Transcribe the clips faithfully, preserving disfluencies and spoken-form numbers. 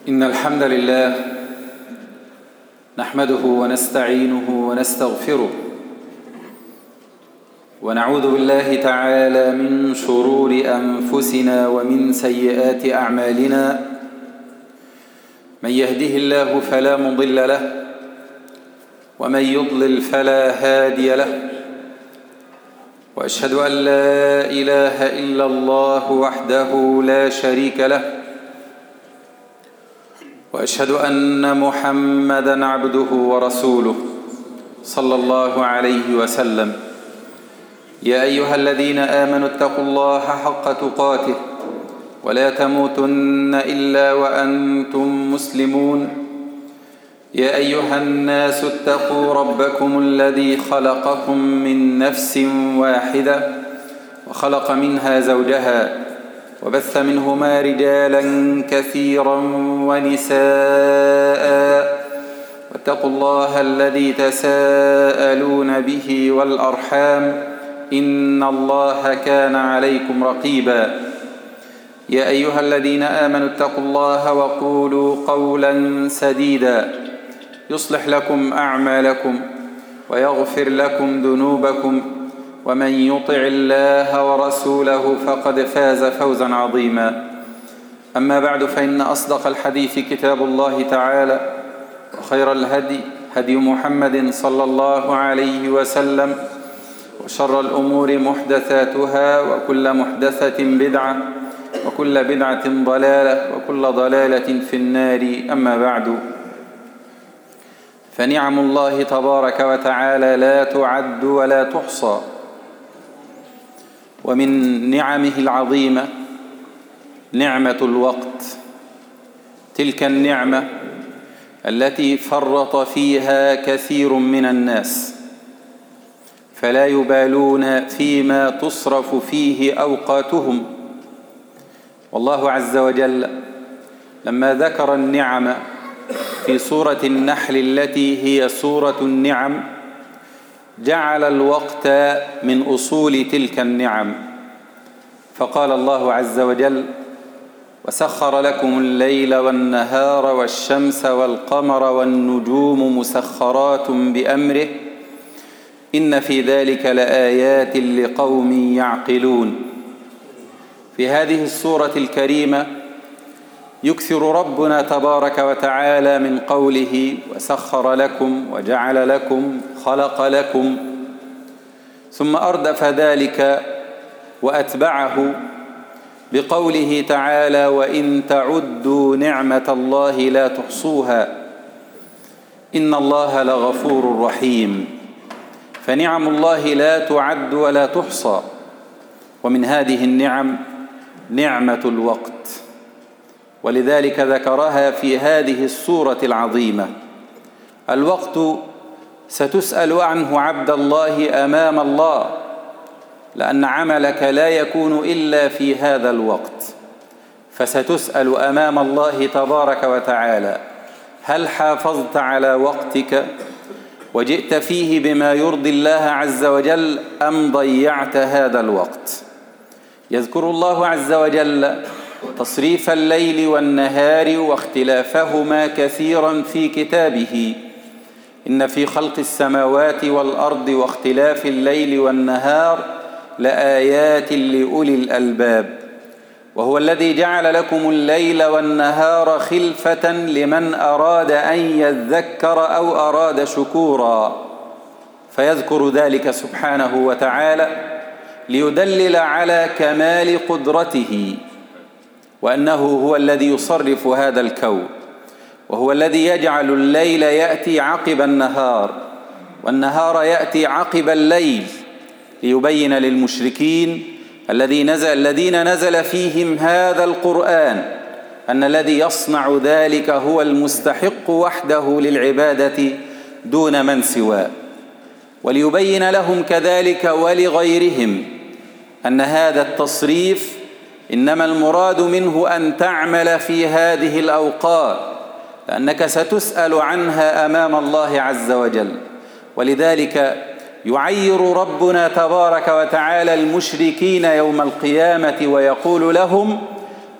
إن الحمد لله نحمده ونستعينه ونستغفره ونعوذ بالله تعالى من شرور أنفسنا ومن سيئات أعمالنا. من يهده الله فلا مضل له ومن يضلل فلا هادي له، وأشهد أن لا إله إلا الله وحده لا شريك له، وأشهد أن محمدًا عبده ورسوله صلى الله عليه وسلم. يا أيها الذين آمنوا اتقوا الله حق تقاته ولا تموتن إلا وأنتم مسلمون. يا أيها الناس اتقوا ربكم الذي خلقكم من نفس واحدة وخلق منها زوجها وبث منهما رجالا كثيرا ونساء، واتقوا الله الذي تساءلون به والأرحام إن الله كان عليكم رقيبا. يا أيها الذين آمنوا اتقوا الله وقولوا قولا سديدا يصلح لكم أعمالكم ويغفر لكم ذنوبكم، ومن يطع الله ورسوله فقد فاز فوزا عظيما. أما بعد، فإن أصدق الحديث كتاب الله تعالى، وخير الهدي هدي محمد صلى الله عليه وسلم، وشر الأمور محدثاتها، وكل محدثة بدعة، وكل بدعة ضلالة، وكل ضلالة في النار. أما بعد، فنعم الله تبارك وتعالى لا تعد ولا تحصى، ومن نعمه العظيمة نعمة الوقت، تلك النعمة التي فرط فيها كثير من الناس، فلا يبالون فيما تصرف فيه أوقاتهم. والله عز وجل لما ذكر النعم في سورة النحل التي هي سورة النعم جعل الوقت من أصول تلك النعم، فقال الله عز وجل: وسخر لكم الليل والنهار والشمس والقمر والنجوم مسخرات بأمره إن في ذلك لآيات لقوم يعقلون. في هذه السورة الكريمة يكثر ربنا تبارك وتعالى من قوله: وسخر لكم وجعل لكم خلق لكم، ثم أردف ذلك وأتبعه بقوله تعالى: وإن تعدوا نعمة الله لا تحصوها إن الله لغفور رحيم. فنعم الله لا تعد ولا تحصى، ومن هذه النعم نعمة الوقت، ولذلك ذكرها في هذه السورة العظيمة. الوقت ستسأل عنه عبد الله أمام الله، لأن عملك لا يكون إلا في هذا الوقت، فستسأل أمام الله تبارك وتعالى: هل حافظت على وقتك وجئت فيه بما يرضي الله عز وجل أم ضيعت هذا الوقت؟ يذكر الله عز وجل تصريف الليل والنهار واختلافهما كثيرا في كتابه: إن في خلق السماوات والأرض واختلاف الليل والنهار لآيات لأولي الألباب. وهو الذي جعل لكم الليل والنهار خلفة لمن أراد أن يذكر أو أراد شكورا، فيذكر ذلك سبحانه وتعالى ليدلل على كمال قدرته، وأنه هو الذي يصرف هذا الكون، وهو الذي يجعل الليل يأتي عقب النهار والنهار يأتي عقب الليل، ليبين للمشركين الذين نزل, الذين نزل فيهم هذا القرآن أن الذي يصنع ذلك هو المستحق وحده للعبادة دون من سواه، وليبين لهم كذلك ولغيرهم أن هذا التصريف إنما المراد منه أن تعمل في هذه الأوقات، لأنك ستسأل عنها أمام الله عز وجل. ولذلك يعير ربنا تبارك وتعالى المشركين يوم القيامة ويقول لهم: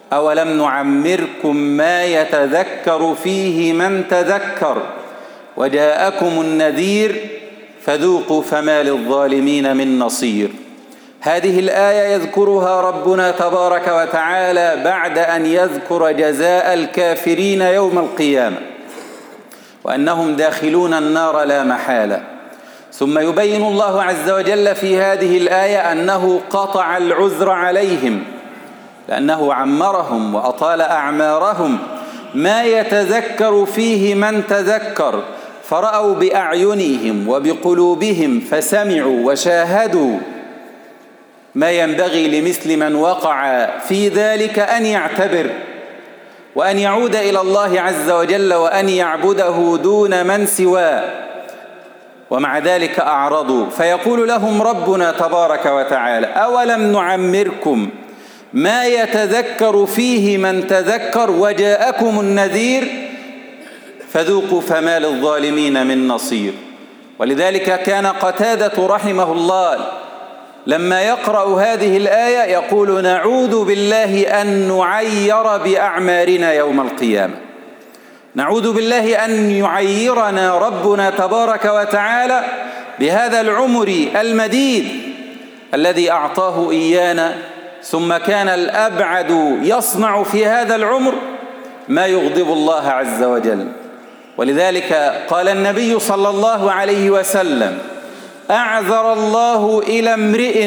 أولم نعمركم ما يتذكر فيه من تذكر وجاءكم النذير فذوقوا فما للظالمين من نصير. هذه الآية يذكرها ربنا تبارك وتعالى بعد أن يذكر جزاء الكافرين يوم القيامة وأنهم داخلون النار لا محالة، ثم يبين الله عز وجل في هذه الآية أنه قطع العذر عليهم لأنه عمرهم وأطال أعمارهم ما يتذكر فيه من تذكر، فرأوا بأعينهم وبقلوبهم فسمعوا وشاهدوا ما ينبغي لمثل من وقع في ذلك أن يعتبر وأن يعود إلى الله عز وجل وأن يعبده دون من سواه، ومع ذلك أعرضوا. فيقول لهم ربنا تبارك وتعالى: أولم نعمركم ما يتذكر فيه من تذكر وجاءكم النذير فذوقوا فما للظالمين من نصير. ولذلك كان قتادة رحمه الله لما يقرأ هذه الآية يقول: نعوذ بالله أن نعير بأعمارنا يوم القيامة، نعوذ بالله أن يعيرنا ربنا تبارك وتعالى بهذا العمر المديد الذي أعطاه إيانا، ثم كان الأبعد يصنع في هذا العمر ما يغضب الله عز وجل. ولذلك قال النبي صلى الله عليه وسلم: أعذر الله إلى امرئ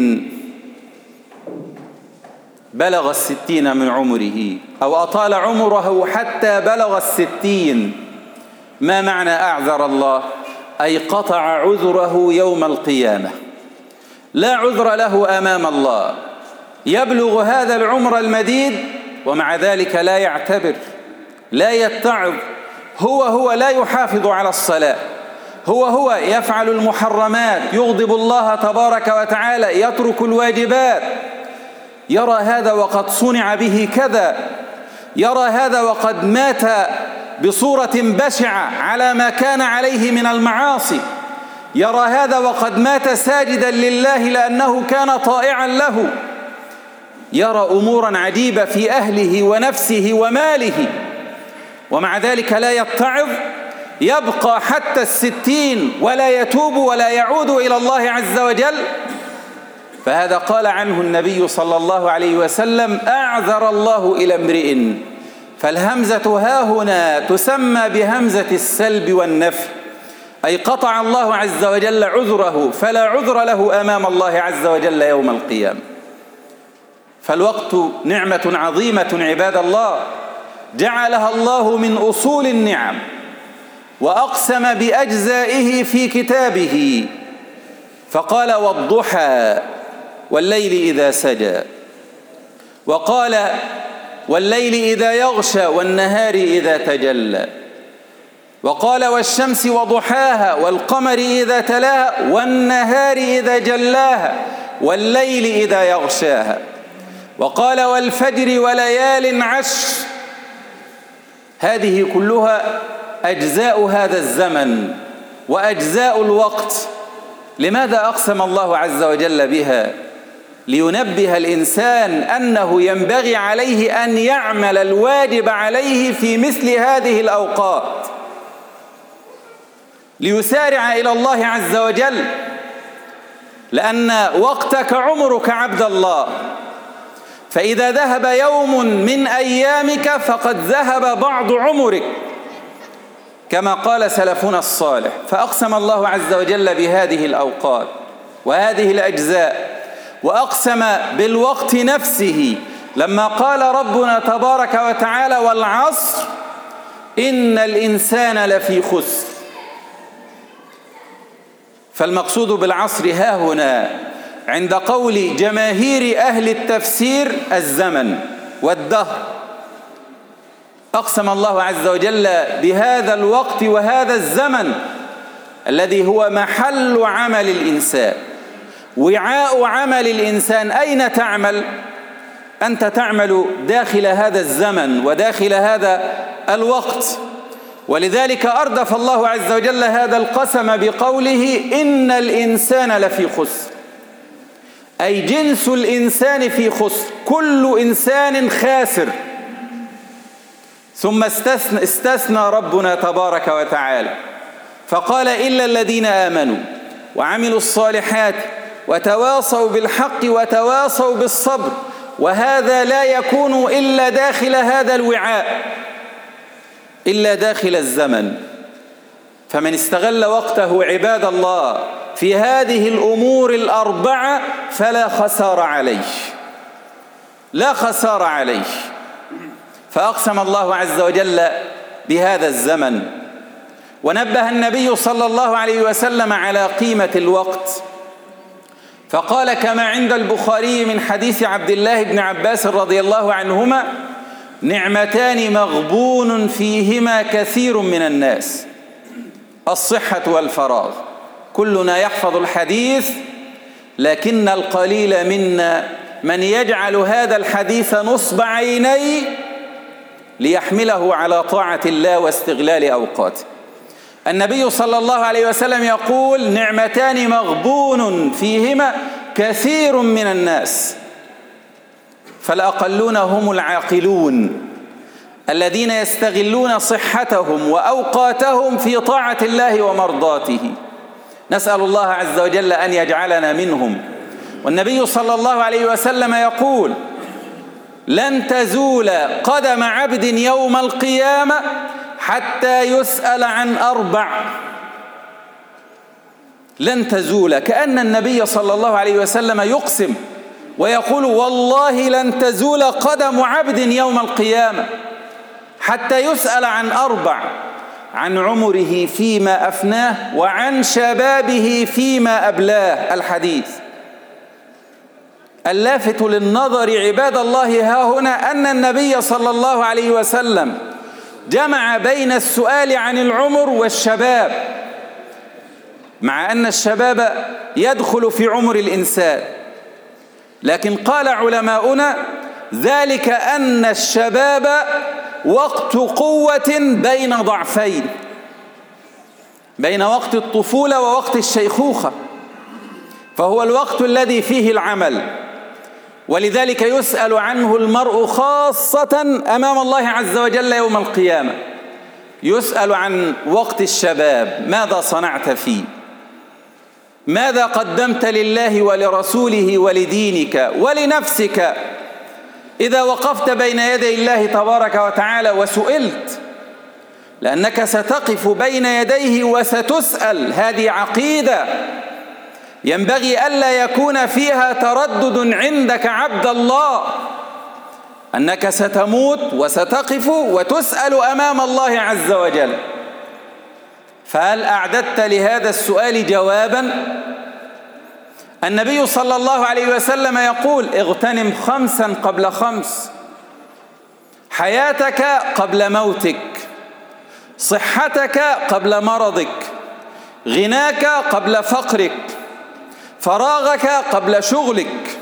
بلغ الستين من عمره أو أطال عمره حتى بلغ الستين. ما معنى أعذر الله؟ أي قطع عذره يوم القيامة، لا عذر له أمام الله، يبلغ هذا العمر المديد ومع ذلك لا يعتبر، لا يتعظ، هو هو لا يحافظ على الصلاة، هو هو يفعل المحرمات، يغضب الله تبارك وتعالى، يترك الواجبات، يرى هذا وقد صنع به كذا، يرى هذا وقد مات بصورة بشعة على ما كان عليه من المعاصي، يرى هذا وقد مات ساجدا لله لأنه كان طائعا له، يرى أمورا عجيبة في أهله ونفسه وماله، ومع ذلك لا يتعظ، يبقى حتى الستين ولا يتوب ولا يعود إلى الله عز وجل. فهذا قال عنه النبي صلى الله عليه وسلم: أعذر الله إلى امرئ. فالهمزة هاهنا تسمى بهمزة السلب والنفي، أي قطع الله عز وجل عذره فلا عذر له أمام الله عز وجل يوم القيامة. فالوقت نعمة عظيمة عباد الله، جعلها الله من أصول النعم، وأقسم بأجزائه في كتابه فقال: والضحى والليل إذا سجى، وقال: والليل إذا يغشى والنهار إذا تجلى، وقال: والشمس وضحاها والقمر إذا تلاها والنهار إذا جلاها والليل إذا يغشاها، وقال: والفجر وليال عشر. هذه كلها أجزاء هذا الزمن وأجزاء الوقت. لماذا أقسم الله عز وجل بها؟ لينبه الإنسان أنه ينبغي عليه أن يعمل الواجب عليه في مثل هذه الأوقات، ليسارع إلى الله عز وجل، لأن وقتك عمرك عبد الله، فإذا ذهب يوم من أيامك فقد ذهب بعض عمرك، كما قال سلفنا الصالح. فأقسم الله عز وجل بهذه الأوقات وهذه الأجزاء، وأقسم بالوقت نفسه لما قال ربنا تبارك وتعالى: والعصر إن الإنسان لفي خسر. فالمقصود بالعصر ها هنا عند قول جماهير أهل التفسير الزمن والدهر. أقسم الله عز وجل بهذا الوقت وهذا الزمن الذي هو محل عمل الإنسان، وعاء عمل الإنسان. أين تعمل؟ أنت تعمل داخل هذا الزمن وداخل هذا الوقت. ولذلك أردف الله عز وجل هذا القسم بقوله: إن الإنسان لفي خسر، أي جنس الإنسان في خسر، كل إنسان خاسر. ثم استثنى, استثنى ربنا تبارك وتعالى فقال إلا الذين آمنوا وعملوا الصالحات وتواصوا بالحق وتواصوا بالصبر، وهذا لا يكون إلا داخل هذا الوعاء، إلا داخل الزمن. فمن استغل وقته عباد الله في هذه الأمور الأربعة فلا خسار عليه، لا خسار عليه. فأقسم الله عز وجل بهذا الزمن، ونبه النبي صلى الله عليه وسلم على قيمة الوقت، فقال كما عند البخاري من حديث عبد الله بن عباس رضي الله عنهما: نعمتان مغبون فيهما كثير من الناس، الصحة والفراغ. كلنا يحفظ الحديث، لكن القليل منا من يجعل هذا الحديث نصب عينيه ليحمله على طاعة الله واستغلال أوقاته. النبي صلى الله عليه وسلم يقول: نعمتان مغبون فيهما كثير من الناس. فالأقلون هم العاقلون الذين يستغلون صحتهم وأوقاتهم في طاعة الله ومرضاته. نسأل الله عز وجل أن يجعلنا منهم. والنبي صلى الله عليه وسلم يقول: لن تزول قدم عبد يوم القيامة حتى يسأل عن أربع. لن تزول، كأن النبي صلى الله عليه وسلم يقسم ويقول: والله لن تزول قدم عبد يوم القيامة حتى يسأل عن أربع: عن عمره فيما أفناه، وعن شبابه فيما أبلاه. الحديث اللافت للنظر عباد الله ها هنا أن النبي صلى الله عليه وسلم جمع بين السؤال عن العمر والشباب، مع أن الشباب يدخل في عمر الإنسان، لكن قال علماؤنا: ذلك أن الشباب وقت قوة بين ضعفين، بين وقت الطفولة ووقت الشيخوخة، فهو الوقت الذي فيه العمل، ولذلك يسأل عنه المرء خاصة أمام الله عز وجل يوم القيامة. يسأل عن وقت الشباب: ماذا صنعت فيه؟ ماذا قدمت لله ولرسوله ولدينك ولنفسك إذا وقفت بين يدي الله تبارك وتعالى وسئلت؟ لأنك ستقف بين يديه وستسأل. هذه عقيدة ينبغي ألا يكون فيها تردد عندك عبد الله، أنك ستموت وستقف وتسأل أمام الله عز وجل. فهل أعددت لهذا السؤال جوابا؟ النبي صلى الله عليه وسلم يقول: اغتنم خمسا قبل خمس: حياتك قبل موتك، صحتك قبل مرضك، غناك قبل فقرك، فراغك قبل شغلك.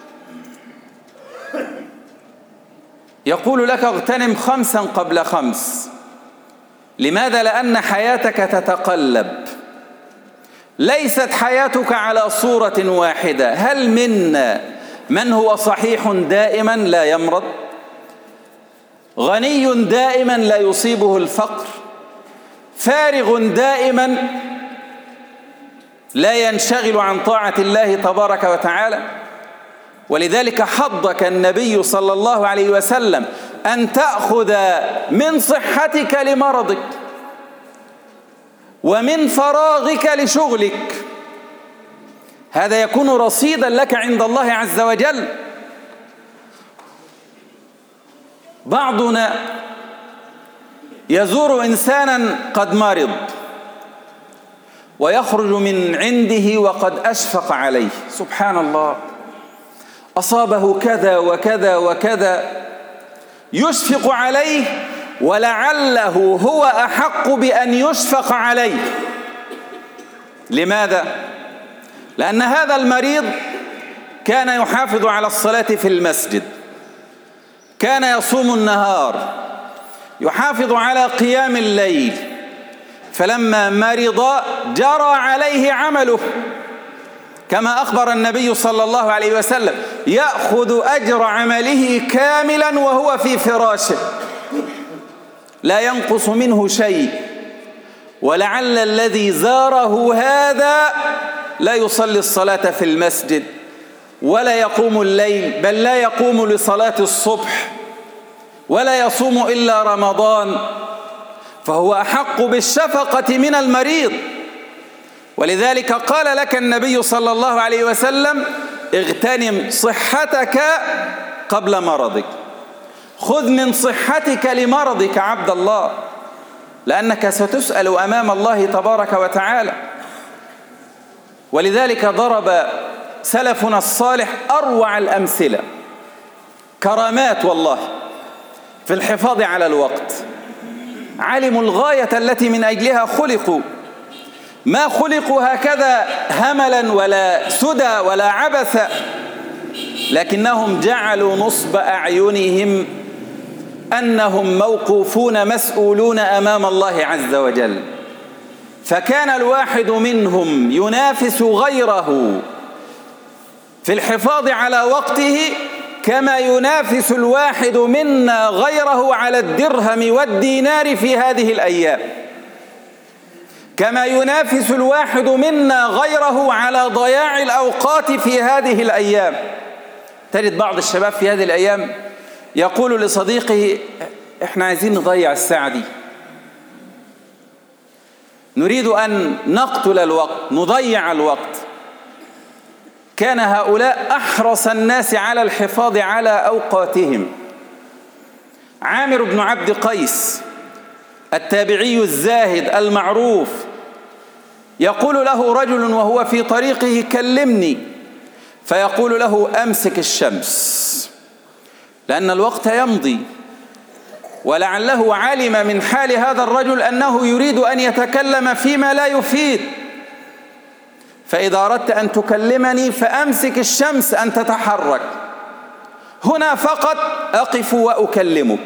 يقول لك: اغتنم خمسا قبل خمس. لماذا؟ لأن حياتك تتقلب، ليست حياتك على صورة واحدة. هل منا من هو صحيح دائما لا يمرض، غني دائما لا يصيبه الفقر، فارغ دائما لا ينشغل عن طاعة الله تبارك وتعالى؟ ولذلك حضك النبي صلى الله عليه وسلم أن تأخذ من صحتك لمرضك، ومن فراغك لشغلك. هذا يكون رصيدا لك عند الله عز وجل. بعضنا يزور إنسانا قد مرض ويخرج من عنده وقد أشفق عليه، سبحان الله، أصابه كذا وكذا وكذا، يشفق عليه، ولعله هو أحق بأن يشفق عليه. لماذا؟ لأن هذا المريض كان يحافظ على الصلاة في المسجد، كان يصوم النهار، يحافظ على قيام الليل، فلما مرض جرى عليه عمله، كما أخبر النبي صلى الله عليه وسلم: يأخذ أجر عمله كاملا وهو في فراشه لا ينقص منه شيء، ولعل الذي زاره هذا لا يصلي الصلاة في المسجد ولا يقوم الليل، بل لا يقوم لصلاة الصبح ولا يصوم إلا رمضان، فهو أحق بالشفقة من المريض. ولذلك قال لك النبي صلى الله عليه وسلم: اغتنم صحتك قبل مرضك، خذ من صحتك لمرضك عبد الله، لأنك ستسأل أمام الله تبارك وتعالى. ولذلك ضرب سلفنا الصالح أروع الأمثلة، كرامات والله في الحفاظ على الوقت. علموا الغاية التي من أجلها خلقوا، ما خلقوا هكذا هملا ولا سدى ولا عبثا، لكنهم جعلوا نصب أعينهم أنهم موقوفون مسؤولون أمام الله عز وجل. فكان الواحد منهم ينافس غيره في الحفاظ على وقته كما ينافس الواحد منا غيره على الدرهم والدينار في هذه الأيام، كما ينافس الواحد منا غيره على ضياع الأوقات في هذه الأيام. تجد بعض الشباب في هذه الأيام يقول لصديقه: احنا عايزين نضيع الساعة دي، نريد أن نقتل الوقت، نضيع الوقت. كان هؤلاء أحرص الناس على الحفاظ على أوقاتهم. عامر بن عبد قيس التابعي الزاهد المعروف يقول له رجل وهو في طريقه: كلمني، فيقول له: أمسك الشمس، لأن الوقت يمضي. ولعله علم من حال هذا الرجل أنه يريد أن يتكلم فيما لا يفيد، فإذا أردت أن تكلمني فأمسك الشمس أن تتحرك، هنا فقط أقف وأكلمك.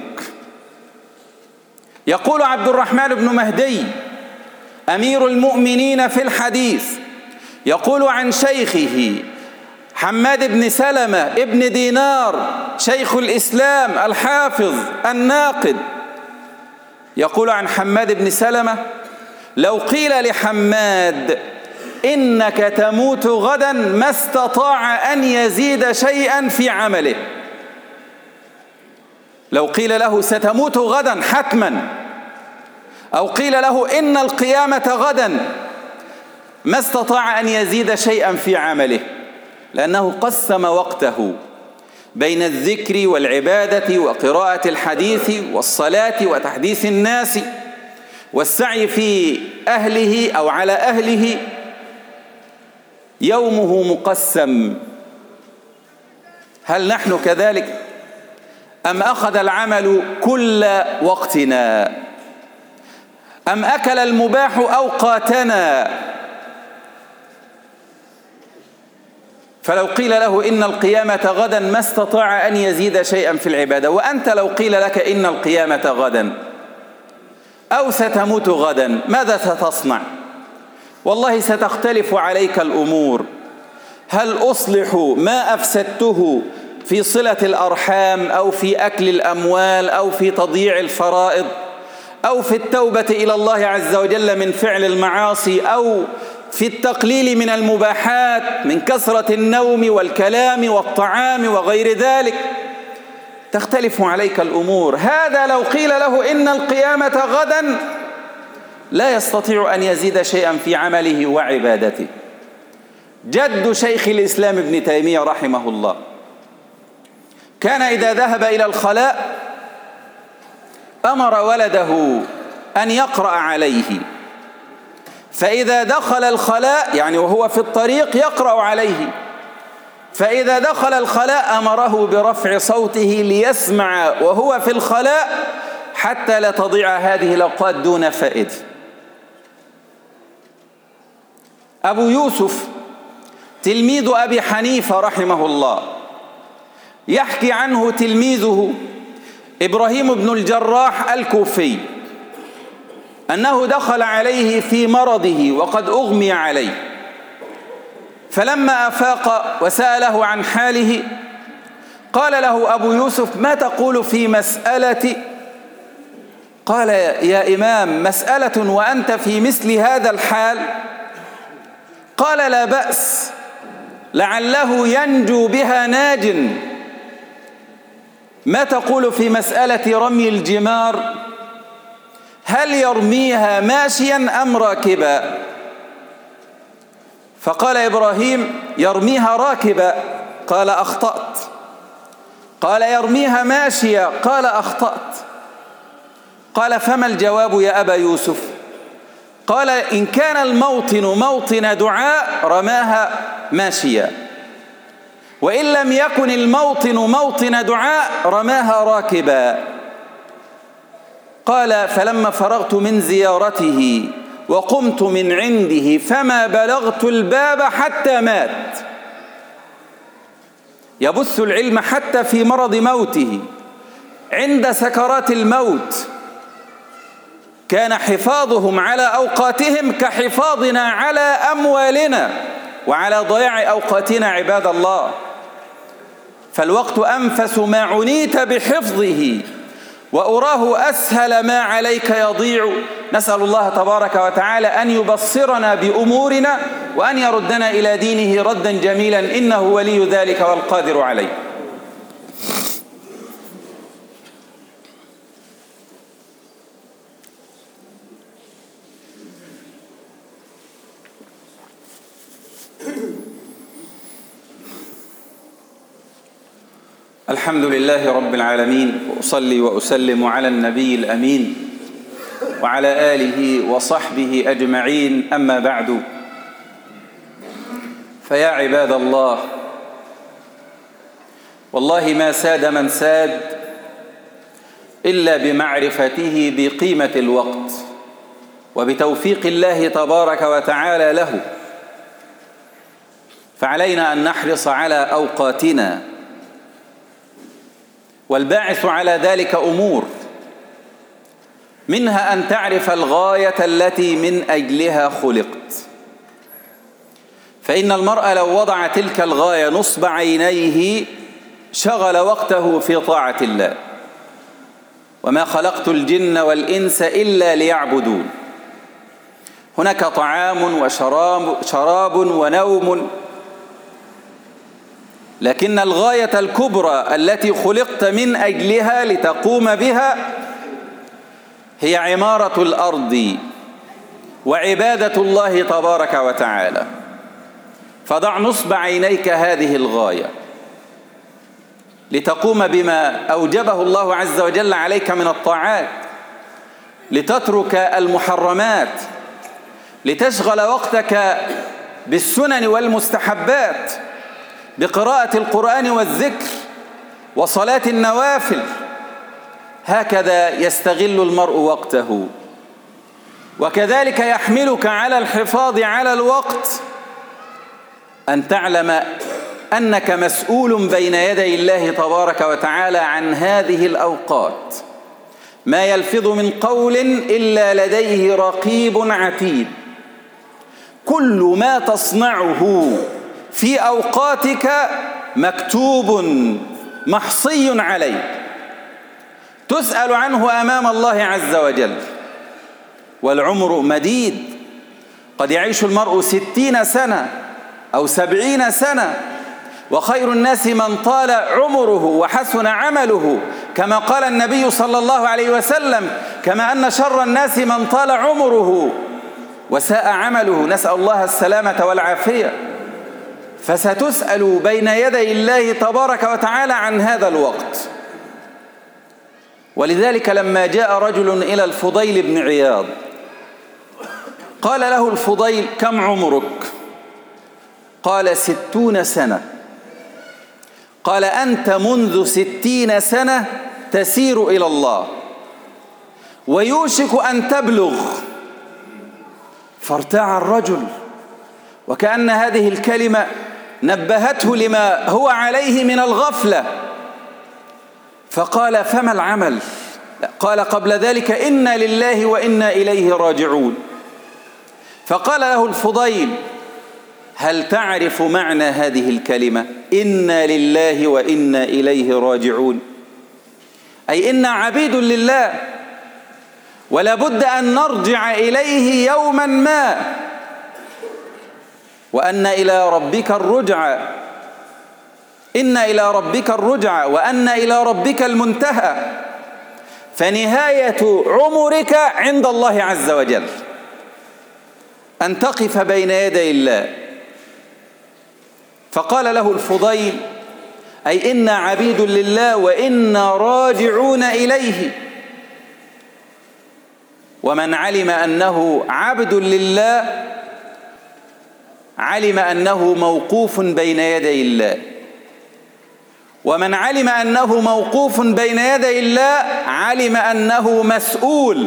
يقول عبد الرحمن بن مهدي أمير المؤمنين في الحديث، يقول عن شيخه حماد بن سلمة ابن دينار شيخ الإسلام الحافظ الناقد، يقول عن حماد بن سلمة: لو قيل لحماد إنك تموت غدا ما استطاع أن يزيد شيئا في عمله. لو قيل له ستموت غدا حتما، أو قيل له إن القيامة غدا، ما استطاع أن يزيد شيئا في عمله، لأنه قسم وقته بين الذكر والعبادة وقراءة الحديث والصلاة وتحديث الناس والسعي في أهله أو على أهله. يومه مقسم. هل نحن كذلك؟ أم أخذ العمل كل وقتنا؟ أم أكل المباح أوقاتنا؟ فلو قيل له إن القيامة غدا ما استطاع أن يزيد شيئا في العبادة. وأنت لو قيل لك إن القيامة غدا أو ستموت غدا، ماذا ستصنع؟ والله ستختلف عليك الأمور. هل أصلح ما أفسدته في صلة الأرحام أو في أكل الأموال أو في تضييع الفرائض أو في التوبة إلى الله عز وجل من فعل المعاصي أو في التقليل من المباحات من كثرة النوم والكلام والطعام وغير ذلك؟ تختلف عليك الأمور. هذا لو قيل له إن القيامة غدا لا يستطيع أن يزيد شيئا في عمله وعبادته. جد شيخ الإسلام ابن تيمية رحمه الله كان إذا ذهب إلى الخلاء أمر ولده أن يقرأ عليه، فإذا دخل الخلاء يعني وهو في الطريق يقرأ عليه، فإذا دخل الخلاء أمره برفع صوته ليسمع وهو في الخلاء حتى لا تضيع هذه الأوقات دون فائدة. أبو يوسف تلميذ أبي حنيفة رحمه الله يحكي عنه تلميذه إبراهيم بن الجراح الكوفي أنه دخل عليه في مرضه وقد أغمي عليه، فلما أفاق وسأله عن حاله قال له أبو يوسف: ما تقول في مسألة؟ قال: يا إمام، مسألة وأنت في مثل هذا الحال؟ قال: لا بأس، لعله ينجو بها ناج. ما تقول في مسألة رمي الجمار؟ هل يرميها ماشيا أم راكبا؟ فقال إبراهيم: يرميها راكبا. قال: أخطأت. قال: يرميها ماشيا. قال: أخطأت. قال: فما الجواب يا أبا يوسف؟ قال: إن كان الموطن موطن دعاء رماها ماشيا، وإن لم يكن الموطن موطن دعاء رماها راكبا. قال: فلما فرغت من زيارته وقمت من عنده فما بلغت الباب حتى مات. يبث العلم حتى في مرض موته، عند سكرات الموت كان حفاظهم على أوقاتهم كحفاظنا على أموالنا وعلى ضياع أوقاتنا عباد الله. فالوقت أنفس ما عنيت بحفظه، وأراه أسهل ما عليك يضيع. نسأل الله تبارك وتعالى أن يبصرنا بأمورنا وأن يردنا إلى دينه ردا جميلا، إنه ولي ذلك والقادر عليه. الحمد لله رب العالمين، وأصلي وأسلم على النبي الأمين وعلى آله وصحبه أجمعين، أما بعد. فيا عباد الله، والله ما ساد من ساد إلا بمعرفته بقيمة الوقت وبتوفيق الله تبارك وتعالى له. فعلينا أن نحرص على أوقاتنا، والباعث على ذلك أمور، منها أن تعرف الغاية التي من أجلها خلقت. فإن المرء لو وضع تلك الغاية نصب عينيه شغل وقته في طاعة الله. وما خلقت الجن والإنس إلا ليعبدون. هناك طعام وشراب شراب ونوم، لكن الغاية الكبرى التي خلقت من أجلها لتقوم بها هي عمارة الأرض وعبادة الله تبارك وتعالى. فضع نصب عينيك هذه الغاية لتقوم بما أوجبه الله عز وجل عليك من الطاعات، لتترك المحرمات، لتشغل وقتك بالسنن والمستحبات، بقراءة القرآن والذكر وصلاة النوافل. هكذا يستغل المرء وقته. وكذلك يحملك على الحفاظ على الوقت أن تعلم أنك مسؤول بين يدي الله تبارك وتعالى عن هذه الأوقات. ما يلفظ من قول إلا لديه رقيب عتيد. كل ما تصنعه في أوقاتك مكتوب محصي عليك، تسأل عنه أمام الله عز وجل. والعمر مديد، قد يعيش المرء ستين سنة أو سبعين سنة، وخير الناس من طال عمره وحسن عمله، كما قال النبي صلى الله عليه وسلم: كما أن شر الناس من طال عمره وساء عمله. نسأل الله السلامة والعافية. فستسأل بين يدي الله تبارك وتعالى عن هذا الوقت. ولذلك لما جاء رجل إلى الفضيل بن عياض قال له الفضيل: كم عمرك؟ قال: ستون سنة. قال: أنت منذ ستين سنة تسير إلى الله، ويوشك أن تبلغ. فارتاع الرجل، وكأن هذه الكلمة نبهته لما هو عليه من الغفلة. فقال: فما العمل؟ قال قبل ذلك: إنا لله وإنا إليه راجعون. فقال له الفضيل: هل تعرف معنى هذه الكلمة؟ إنا لله وإنا إليه راجعون، أي إنا عبيد لله ولا بد أن نرجع إليه يوما ما، وأن إلى ربك الرجعى، إن إلى ربك الرجعى وأن إلى ربك المنتهى. فنهاية عمرك عند الله عز وجل أن تقف بين يدي الله. فقال له الفضيل: أي إنا عبيد لله وإنا راجعون إليه. ومن علم أنه عبد لله علم أنه موقوف بين يدي الله، ومن علم أنه موقوف بين يدي الله علم أنه مسؤول.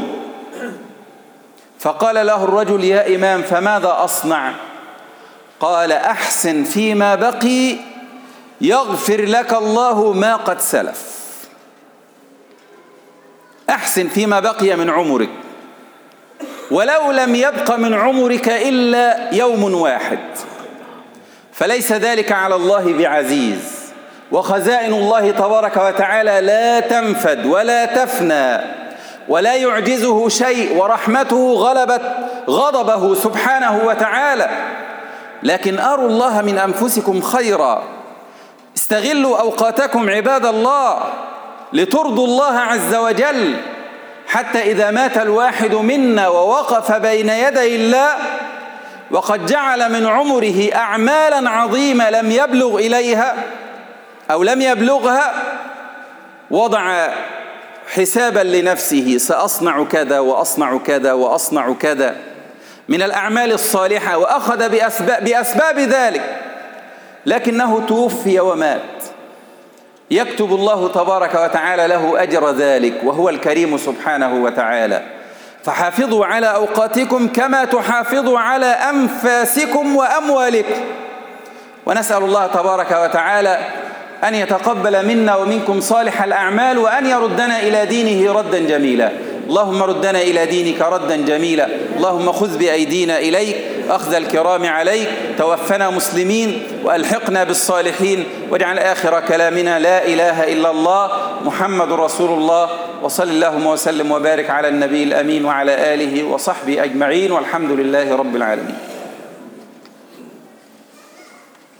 فقال له الرجل: يا إمام فماذا أصنع؟ قال: أحسن فيما بقي يغفر لك الله ما قد سلف. أحسن فيما بقي من عمرك، ولو لم يبق من عمرك إلا يوم واحد فليس ذلك على الله بعزيز، وخزائن الله تبارك وتعالى لا تنفد ولا تفنى ولا يعجزه شيء، ورحمته غلبت غضبه سبحانه وتعالى. لكن أروا الله من أنفسكم خيرا، استغلوا أوقاتكم عباد الله لترضوا الله عز وجل، حتى إذا مات الواحد منا ووقف بين يدي الله وقد جعل من عمره أعمالا عظيمة لم يبلغ إليها أو لم يبلغها، وضع حسابا لنفسه: سأصنع كذا وأصنع كذا وأصنع كذا من الأعمال الصالحة، وأخذ بأسباب, بأسباب ذلك، لكنه توفي ومات. يكتب الله تبارك وتعالى له أجر ذلك، وهو الكريم سبحانه وتعالى. فحافظوا على أوقاتكم كما تحافظوا على أنفاسكم وأموالكم. ونسأل الله تبارك وتعالى أن يتقبل منا ومنكم صالح الأعمال، وأن يردنا إلى دينه ردا جميلا. اللهم ردنا إلى دينك ردا جميلا. اللهم خذ بأيدينا إليك أخذ الكرام عليك، توفنا مسلمين وألحقنا بالصالحين، واجعل آخر كلامنا لا إله إلا الله محمد رسول الله. وصل اللهم وسلم وبارك على النبي الأمين وعلى آله وصحبه أجمعين، والحمد لله رب العالمين.